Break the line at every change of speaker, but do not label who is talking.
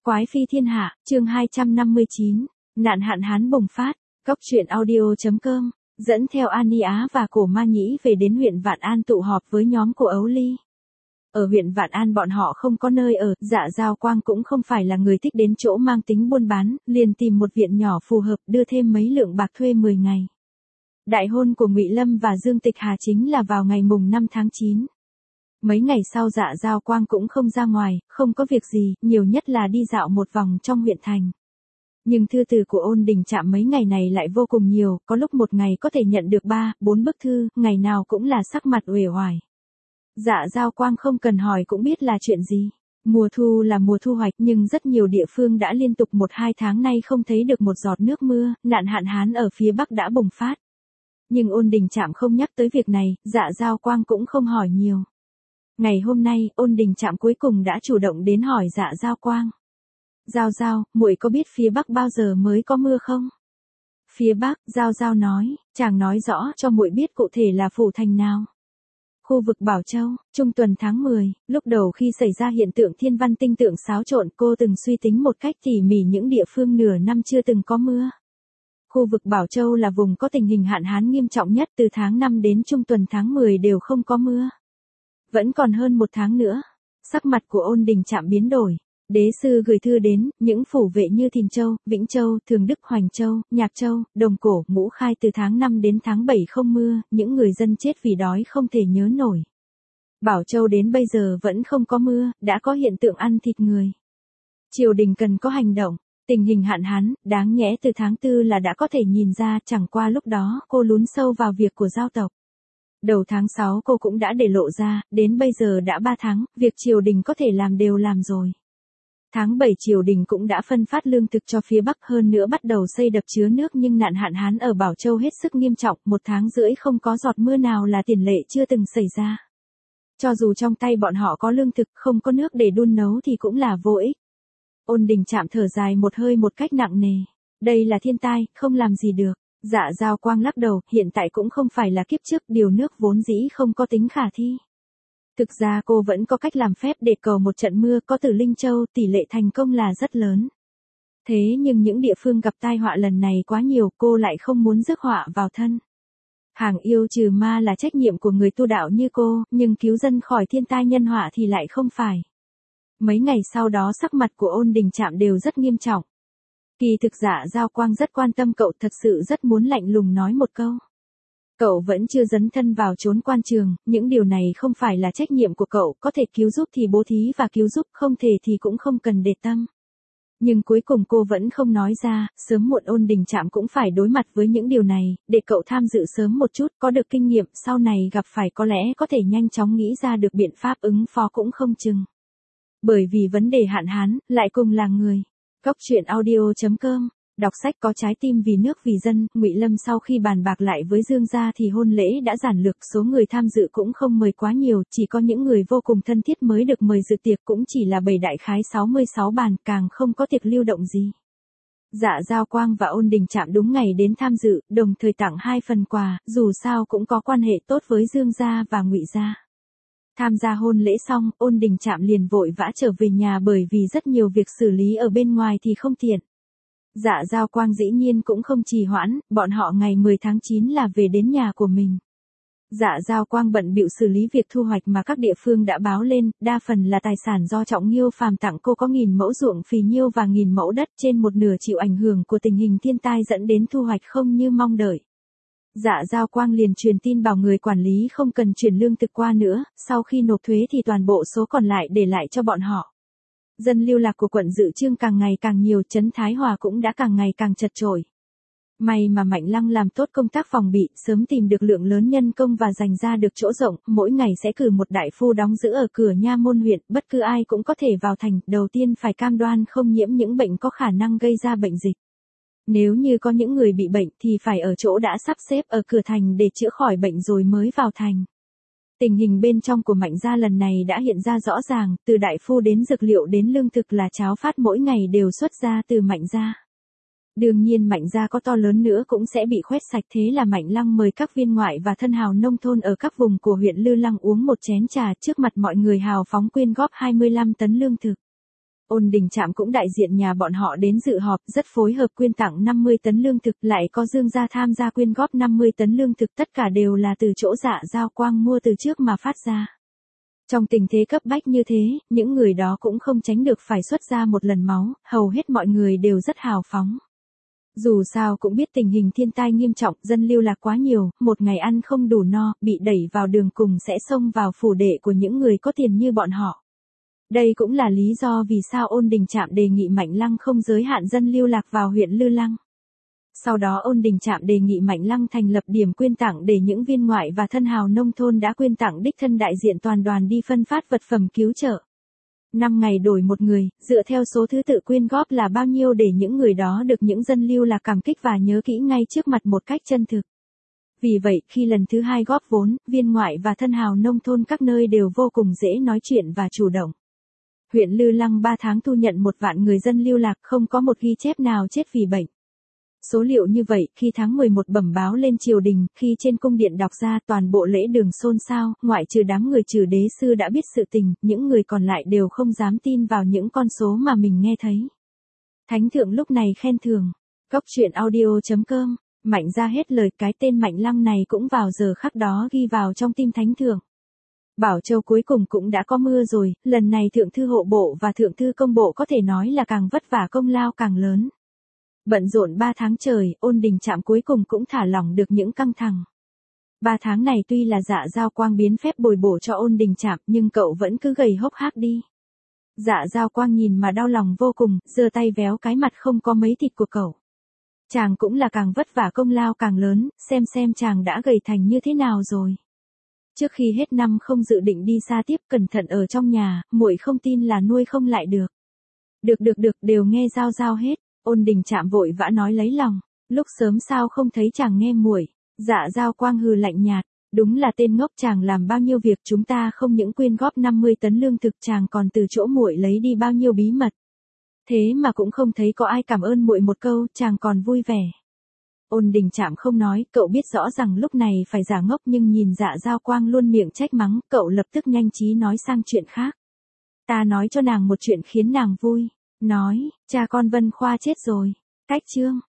Quái phi thiên hạ, chương 259, nạn hạn hán bùng phát, Cốc truyện audio.com, dẫn theo Ani Á và Cổ Ma Nhĩ về đến huyện Vạn An tụ họp với nhóm của Ấu Ly. Ở huyện Vạn An bọn họ không có nơi ở, Dạ Giao Quang cũng không phải là người thích đến chỗ mang tính buôn bán, liền tìm một viện nhỏ phù hợp đưa thêm mấy lượng bạc thuê 10 ngày. Đại hôn của Ngụy Lâm và Dương Tịch Hà chính là vào ngày mùng 5 tháng 9. Mấy ngày sau Dạ Giao Quang cũng không ra ngoài, không có việc gì, nhiều nhất là đi dạo một vòng trong huyện thành. Nhưng thư từ của Ôn Đình Trạm mấy ngày này lại vô cùng nhiều, có lúc một ngày có thể nhận được 3, 4 bức thư, ngày nào cũng là sắc mặt uể oải. Dạ Giao Quang không cần hỏi cũng biết là chuyện gì. Mùa thu là mùa thu hoạch nhưng rất nhiều địa phương đã liên tục 1-2 tháng nay không thấy được một giọt nước mưa, nạn hạn hán ở phía Bắc đã bùng phát. Nhưng Ôn Đình Trạm không nhắc tới việc này, Dạ Giao Quang cũng không hỏi nhiều. Ngày hôm nay, Ôn Đình Trạm cuối cùng đã chủ động đến hỏi Dạ Giao Quang. Giao, muội có biết phía Bắc bao giờ mới có mưa không? Phía Bắc, Giao nói, chàng nói rõ cho muội biết cụ thể là phủ thành nào. Khu vực Bảo Châu, trung tuần tháng 10, lúc đầu khi xảy ra hiện tượng thiên văn tinh tượng xáo trộn, cô từng suy tính một cách tỉ mỉ những địa phương nửa năm chưa từng có mưa. Khu vực Bảo Châu là vùng có tình hình hạn hán nghiêm trọng nhất, từ tháng 5 đến trung tuần tháng 10 đều không có mưa. Vẫn còn hơn 1 tháng nữa. Sắc mặt của Ôn Đình Trạm biến đổi. Đế sư gửi thư đến, những phủ vệ như Thìn Châu, Vĩnh Châu, Thường Đức, Hoành Châu, Nhạc Châu, Đồng Cổ, Ngũ Khai từ tháng 5 đến tháng 7 không mưa, những người dân chết vì đói không thể nhớ nổi. Bảo Châu đến bây giờ vẫn không có mưa, đã có hiện tượng ăn thịt người. Triều đình cần có hành động. Tình hình hạn hán, đáng nhẽ từ tháng 4 là đã có thể nhìn ra, chẳng qua lúc đó cô lún sâu vào việc của giao tộc. Đầu tháng 6 cô cũng đã để lộ ra, đến bây giờ đã 3 tháng, việc triều đình có thể làm đều làm rồi. Tháng 7 triều đình cũng đã phân phát lương thực cho phía Bắc, hơn nữa bắt đầu xây đập chứa nước, nhưng nạn hạn hán ở Bảo Châu hết sức nghiêm trọng, 1 tháng rưỡi không có giọt mưa nào là tiền lệ chưa từng xảy ra. Cho dù trong tay bọn họ có lương thực, không có nước để đun nấu thì cũng là vô ích. Ôn Đình Trạm thở dài một hơi một cách nặng nề. Đây là thiên tai, không làm gì được. Dạ Giao Quang lắc đầu, hiện tại cũng không phải là kiếp trước, điều nước vốn dĩ không có tính khả thi. Thực ra cô vẫn có cách làm phép để cầu một trận mưa, có từ Linh Châu, tỷ lệ thành công là rất lớn. Thế nhưng những địa phương gặp tai họa lần này quá nhiều, cô lại không muốn rước họa vào thân. Hàng yêu trừ ma là trách nhiệm của người tu đạo như cô, nhưng cứu dân khỏi thiên tai nhân họa thì lại không phải. Mấy ngày sau đó sắc mặt của Ôn Đình Trạm đều rất nghiêm trọng. Kỳ thực Dạ Giao Quang rất quan tâm cậu, thật sự rất muốn lạnh lùng nói một câu. Cậu vẫn chưa dấn thân vào chốn quan trường, những điều này không phải là trách nhiệm của cậu, có thể cứu giúp thì bố thí và cứu giúp, không thể thì cũng không cần để tâm. Nhưng cuối cùng cô vẫn không nói ra, sớm muộn Ôn Đình Trạm cũng phải đối mặt với những điều này, để cậu tham dự sớm một chút, có được kinh nghiệm, sau này gặp phải có lẽ có thể nhanh chóng nghĩ ra được biện pháp ứng phó cũng không chừng. Bởi vì vấn đề hạn hán, lại cùng là người. Cốc truyện audio.com, đọc sách có trái tim vì nước vì dân. Ngụy Lâm sau khi bàn bạc lại với Dương gia thì hôn lễ đã giản lược, số người tham dự cũng không mời quá nhiều, chỉ có những người vô cùng thân thiết mới được mời dự tiệc, cũng chỉ là bày đại khái 66 bàn, càng không có tiệc lưu động gì. Dạ Giao Quang và Ôn Đình Trạm đúng ngày đến tham dự, đồng thời tặng 2 phần quà, dù sao cũng có quan hệ tốt với Dương gia và Ngụy gia. Tham gia hôn lễ xong, Ôn Đình Trạm liền vội vã trở về nhà bởi vì rất nhiều việc xử lý ở bên ngoài thì không tiện. Dạ Giao Quang dĩ nhiên cũng không trì hoãn, bọn họ ngày 10 tháng 9 là về đến nhà của mình. Dạ Giao Quang bận bịu xử lý việc thu hoạch mà các địa phương đã báo lên, đa phần là tài sản do Trọng Nghiêu Phàm tặng cô, có 1000 mẫu ruộng phì nhiêu và 1000 mẫu đất, trên một nửa chịu ảnh hưởng của tình hình thiên tai dẫn đến thu hoạch không như mong đợi. Dạ Giao Quang liền truyền tin bảo người quản lý không cần chuyển lương thực qua nữa, sau khi nộp thuế thì toàn bộ số còn lại để lại cho bọn họ. Dân lưu lạc của quận Dự Chương càng ngày càng nhiều, trấn Thái Hòa cũng đã càng ngày càng chật chội. May mà Mạnh Lăng làm tốt công tác phòng bị, sớm tìm được lượng lớn nhân công và dành ra được chỗ rộng, mỗi ngày sẽ cử một đại phu đóng giữ ở cửa nha môn huyện, bất cứ ai cũng có thể vào thành, đầu tiên phải cam đoan không nhiễm những bệnh có khả năng gây ra bệnh dịch. Nếu như có những người bị bệnh thì phải ở chỗ đã sắp xếp ở cửa thành để chữa khỏi bệnh rồi mới vào thành. Tình hình bên trong của Mạnh gia lần này đã hiện ra rõ ràng, từ đại phu đến dược liệu đến lương thực là cháo phát mỗi ngày đều xuất ra từ Mạnh gia. Đương nhiên Mạnh gia có to lớn nữa cũng sẽ bị khoét sạch, thế là Mạnh Lăng mời các viên ngoại và thân hào nông thôn ở các vùng của huyện Lư Lăng uống một chén trà, trước mặt mọi người hào phóng quyên góp 25 tấn lương thực. Ôn Đình Trạm cũng đại diện nhà bọn họ đến dự họp, rất phối hợp quyên tặng 50 tấn lương thực, lại có Dương gia tham gia quyên góp 50 tấn lương thực, tất cả đều là từ chỗ Dạ Giao Quang mua từ trước mà phát ra. Trong tình thế cấp bách như thế, những người đó cũng không tránh được phải xuất ra một lần máu, hầu hết mọi người đều rất hào phóng. Dù sao cũng biết tình hình thiên tai nghiêm trọng, dân lưu lạc quá nhiều, một ngày ăn không đủ no, bị đẩy vào đường cùng sẽ xông vào phủ đệ của những người có tiền như bọn họ. Đây cũng là lý do vì sao Ôn Đình Trạm đề nghị Mạnh Lăng không giới hạn dân lưu lạc vào huyện Lư Lăng. Sau đó Ôn Đình Trạm đề nghị Mạnh Lăng thành lập điểm quyên tặng để những viên ngoại và thân hào nông thôn đã quyên tặng đích thân đại diện toàn đoàn đi phân phát vật phẩm cứu trợ. 5 ngày đổi một người, dựa theo số thứ tự quyên góp là bao nhiêu để những người đó được những dân lưu lạc cảm kích và nhớ kỹ ngay trước mặt một cách chân thực. Vì vậy, khi lần thứ 2 góp vốn, viên ngoại và thân hào nông thôn các nơi đều vô cùng dễ nói chuyện và chủ động. Huyện Lư Lăng 3 tháng thu nhận 1 vạn người dân lưu lạc, không có một ghi chép nào chết vì bệnh. Số liệu như vậy, khi tháng 11 bẩm báo lên triều đình, khi trên cung điện đọc ra toàn bộ lễ đường xôn xao, ngoại trừ đám người Trừ đế sư đã biết sự tình, những người còn lại đều không dám tin vào những con số mà mình nghe thấy. Thánh thượng lúc này khen thưởng. Cốc truyện audio.com, Mạnh ra hết lời, cái tên Mạnh Lăng này cũng vào giờ khắc đó ghi vào trong tim thánh thượng. Bảo Châu cuối cùng cũng đã có mưa rồi, lần này thượng thư hộ bộ và thượng thư công bộ có thể nói là càng vất vả công lao càng lớn. Bận rộn 3 tháng trời, Ôn Đình Trạm cuối cùng cũng thả lỏng được những căng thẳng. 3 tháng này tuy là Dạ Giao Quang biến phép bồi bổ cho Ôn Đình Trạm, nhưng cậu vẫn cứ gầy hốc hác đi. Dạ Giao Quang nhìn mà đau lòng vô cùng, giơ tay véo cái mặt không có mấy thịt của cậu. Chàng cũng là càng vất vả công lao càng lớn, xem chàng đã gầy thành như thế nào rồi. Trước khi hết năm không dự định đi xa tiếp, cẩn thận ở trong nhà, muội không tin là nuôi không lại được. Được, đều nghe Giao Giao hết. Ôn Đình Trạm vội vã nói lấy lòng, lúc sớm sao không thấy chàng nghe muội. Dạ Giao Quang hừ lạnh nhạt, đúng là tên ngốc, chàng làm bao nhiêu việc chúng ta không những quyên góp 50 tấn lương thực, chàng còn từ chỗ muội lấy đi bao nhiêu bí mật. Thế mà cũng không thấy có ai cảm ơn muội một câu, chàng còn vui vẻ. Ôn Đình Trạm không nói, cậu biết rõ rằng lúc này phải giả ngốc, nhưng nhìn Dạ Giao Quang luôn miệng trách mắng, cậu lập tức nhanh trí nói sang chuyện khác. Ta nói cho nàng một chuyện khiến nàng vui. Nói, cha con Vân Khoa chết rồi. Cách chương.